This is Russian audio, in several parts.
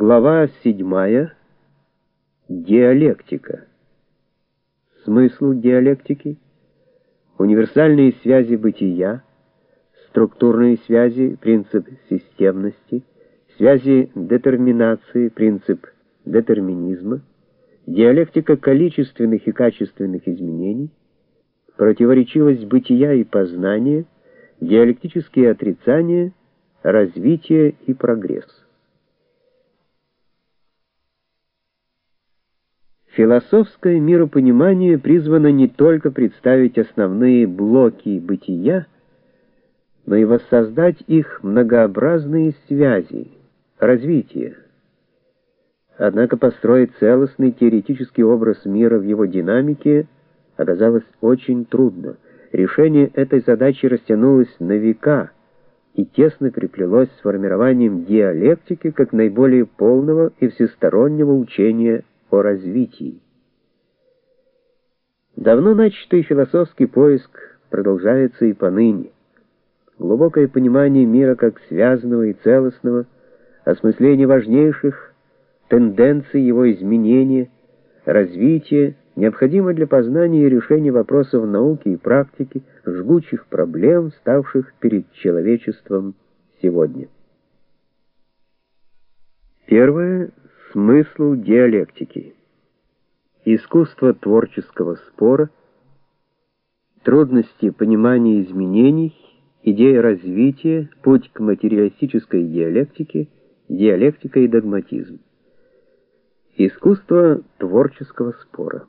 Глава 7. Диалектика. Смысл диалектики. Универсальные связи бытия, структурные связи, принцип системности, связи детерминации, принцип детерминизма, диалектика количественных и качественных изменений, противоречивость бытия и познания, диалектические отрицания, развитие и прогресс. Философское миропонимание призвано не только представить основные блоки бытия, но и воссоздать их многообразные связи, развитие. Однако построить целостный теоретический образ мира в его динамике оказалось очень трудно. Решение этой задачи растянулось на века и тесно приплелось с формированием диалектики как наиболее полного и всестороннего учения о развитии. Давно начатый философский поиск продолжается и поныне. Глубокое понимание мира как связанного и целостного, осмысление важнейших тенденций его изменения, развития необходимо для познания и решения вопросов науки и практики, жгучих проблем, ставших перед человечеством сегодня. Первое. Смысл диалектики. Искусство творческого спора, трудности понимания изменений, идея развития, путь к материалистической диалектике, диалектика и догматизм. Искусство творческого спора.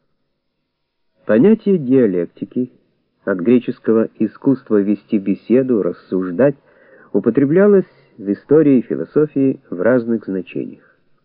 Понятие диалектики, от греческого «искусство вести беседу, рассуждать», употреблялось в истории и философии в разных значениях.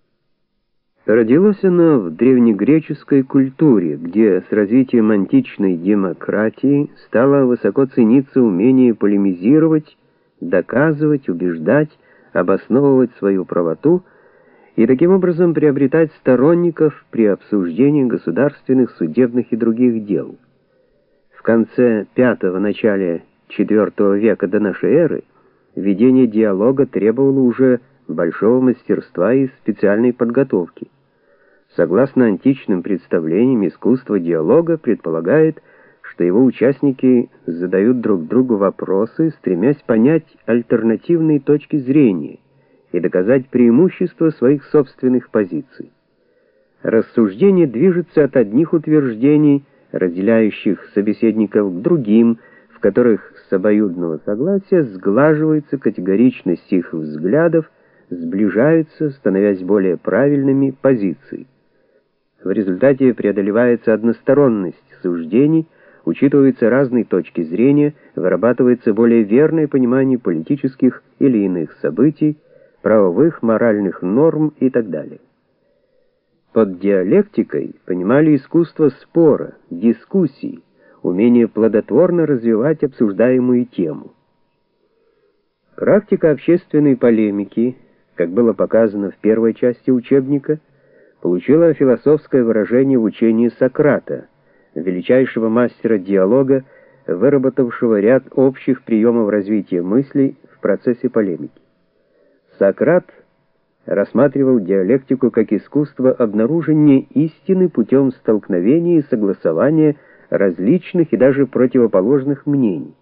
Родилось оно в древнегреческой культуре, где с развитием античной демократии стало высоко цениться умение полемизировать, доказывать, убеждать, обосновывать свою правоту и таким образом приобретать сторонников при обсуждении государственных, судебных и других дел. В конце V – начале IV века до нашей эры ведение диалога требовало уже большого мастерства и специальной подготовки. Согласно античным представлениям, искусство диалога предполагает, что его участники задают друг другу вопросы, стремясь понять альтернативные точки зрения и доказать преимущество своих собственных позиций. Рассуждение движется от одних утверждений, разделяющих собеседников, к другим, в которых с обоюдного согласия сглаживается категоричность их взглядов, сближаются, становясь более правильными позиции. В результате преодолевается односторонность суждений, учитываются разные точки зрения, вырабатывается более верное понимание политических или иных событий, правовых, моральных норм и так далее. Под диалектикой понимали искусство спора, дискуссий, умение плодотворно развивать обсуждаемую тему. Практика общественной полемики, как было показано в первой части учебника, получила философское выражение в учении Сократа, величайшего мастера диалога, выработавшего ряд общих приемов развития мыслей в процессе полемики. Сократ рассматривал диалектику как искусство обнаружения истины путем столкновения и согласования различных и даже противоположных мнений.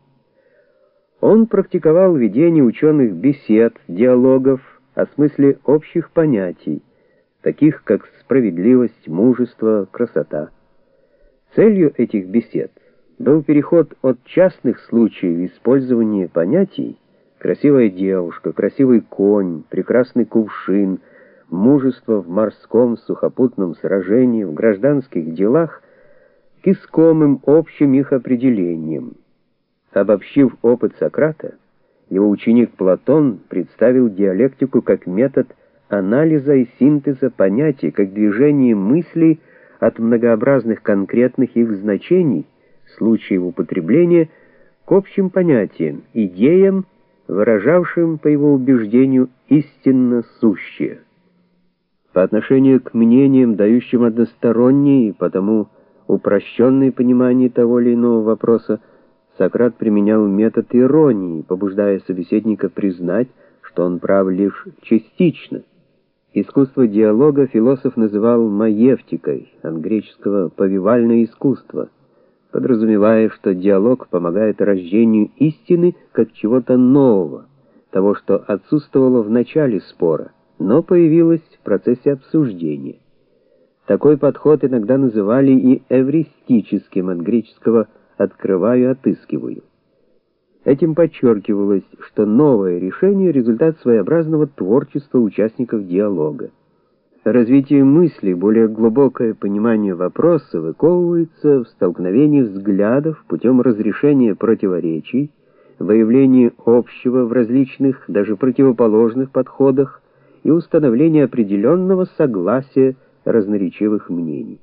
Он практиковал ведение ученых бесед, диалогов о смысле общих понятий, таких как справедливость, мужество, красота. Целью этих бесед был переход от частных случаев использования понятий красивая девушка, красивый конь, прекрасный кувшин, мужество в морском сухопутном сражении, в гражданских делах к искомым общим их определениям. Обобщив опыт Сократа, его ученик Платон представил диалектику как метод анализа и синтеза понятий, как движение мыслей от многообразных конкретных их значений, случаев употребления, к общим понятиям, идеям, выражавшим, по его убеждению, истинно сущее. По отношению к мнениям, дающим односторонние и потому упрощенное понимание того или иного вопроса, Сократ применял метод иронии, побуждая собеседника признать, что он прав лишь частично, Искусство диалога философ называл маевтикой, от греческого «повивальное искусство», подразумевая, что диалог помогает рождению истины как чего-то нового, того, что отсутствовало в начале спора, но появилось в процессе обсуждения. Такой подход иногда называли и эвристическим, от греческого «открываю, отыскиваю». Этим подчеркивалось, что новое решение — результат своеобразного творчества участников диалога. Развитие мысли, более глубокое понимание вопроса выковывается в столкновении взглядов путем разрешения противоречий, выявления общего в различных, даже противоположных подходах и установления определенного согласия разноречивых мнений.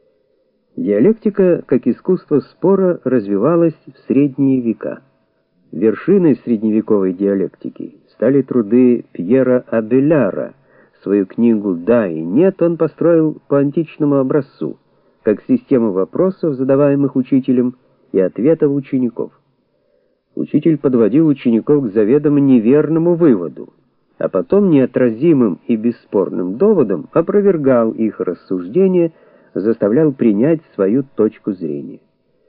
Диалектика, как искусство спора, развивалась в средние века. Вершиной средневековой диалектики стали труды Пьера Абеляра. Свою книгу «Да и нет» он построил по античному образцу, как систему вопросов, задаваемых учителем, и ответов учеников. Учитель подводил учеников к заведомо неверному выводу, а потом неотразимым и бесспорным доводом опровергал их рассуждения, заставлял принять свою точку зрения.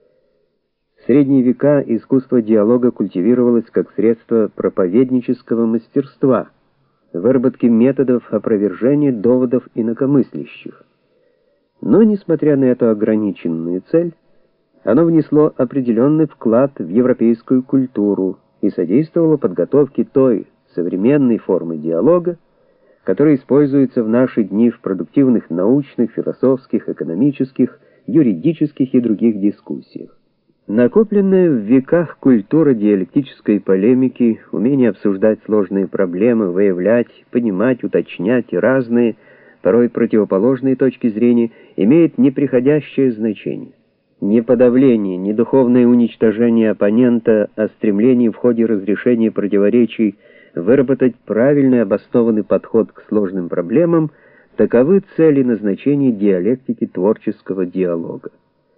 В средние века искусство диалога культивировалось как средство проповеднического мастерства, выработки методов опровержения доводов инакомыслящих. Но, несмотря на эту ограниченную цель, оно внесло определенный вклад в европейскую культуру и содействовало подготовке той современной формы диалога, которая используется в наши дни в продуктивных научных, философских, экономических, юридических и других дискуссиях. Накопленная в веках культура диалектической полемики, умение обсуждать сложные проблемы, выявлять, понимать, уточнять разные, порой противоположные точки зрения, имеет неприходящее значение. Не подавление, не духовное уничтожение оппонента, а стремление в ходе разрешения противоречий выработать правильный обоснованный подход к сложным проблемам — таковы цели назначения диалектики творческого диалога.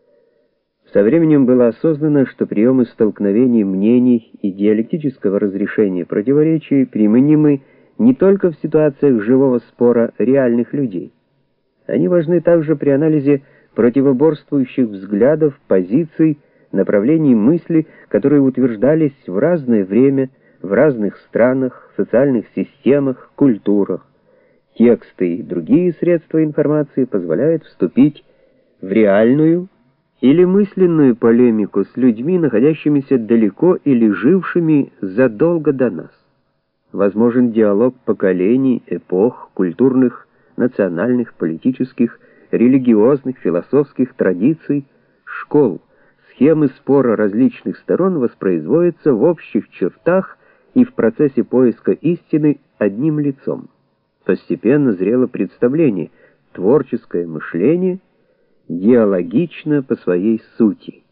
Со временем было осознано, что приемы столкновений мнений и диалектического разрешения противоречий применимы не только в ситуациях живого спора реальных людей. Они важны также при анализе противоборствующих взглядов, позиций, направлений мысли, которые утверждались в разное время, в разных странах, социальных системах, культурах. Тексты и другие средства информации позволяют вступить в реальную или мысленную полемику с людьми, находящимися далеко или жившими задолго до нас. Возможен диалог поколений, эпох, культурных, национальных, политических, религиозных, философских традиций, школ. Схемы спора различных сторон воспроизводятся в общих чертах и в процессе поиска истины одним лицом. Постепенно зрело представление: творческое мышление диалогично по своей сути.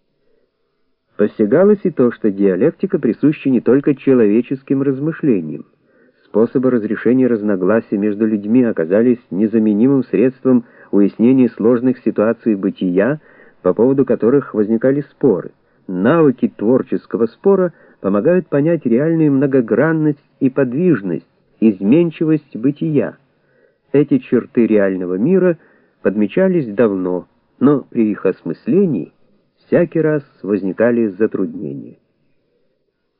Постигалось и то, что диалектика присуща не только человеческим размышлениям. Способы разрешения разногласий между людьми оказались незаменимым средством уяснения сложных ситуаций бытия, по поводу которых возникали споры. Навыки творческого спора помогают понять реальную многогранность и подвижность, изменчивость бытия. Эти черты реального мира подмечались давно, но при их осмыслении всякий раз возникали затруднения.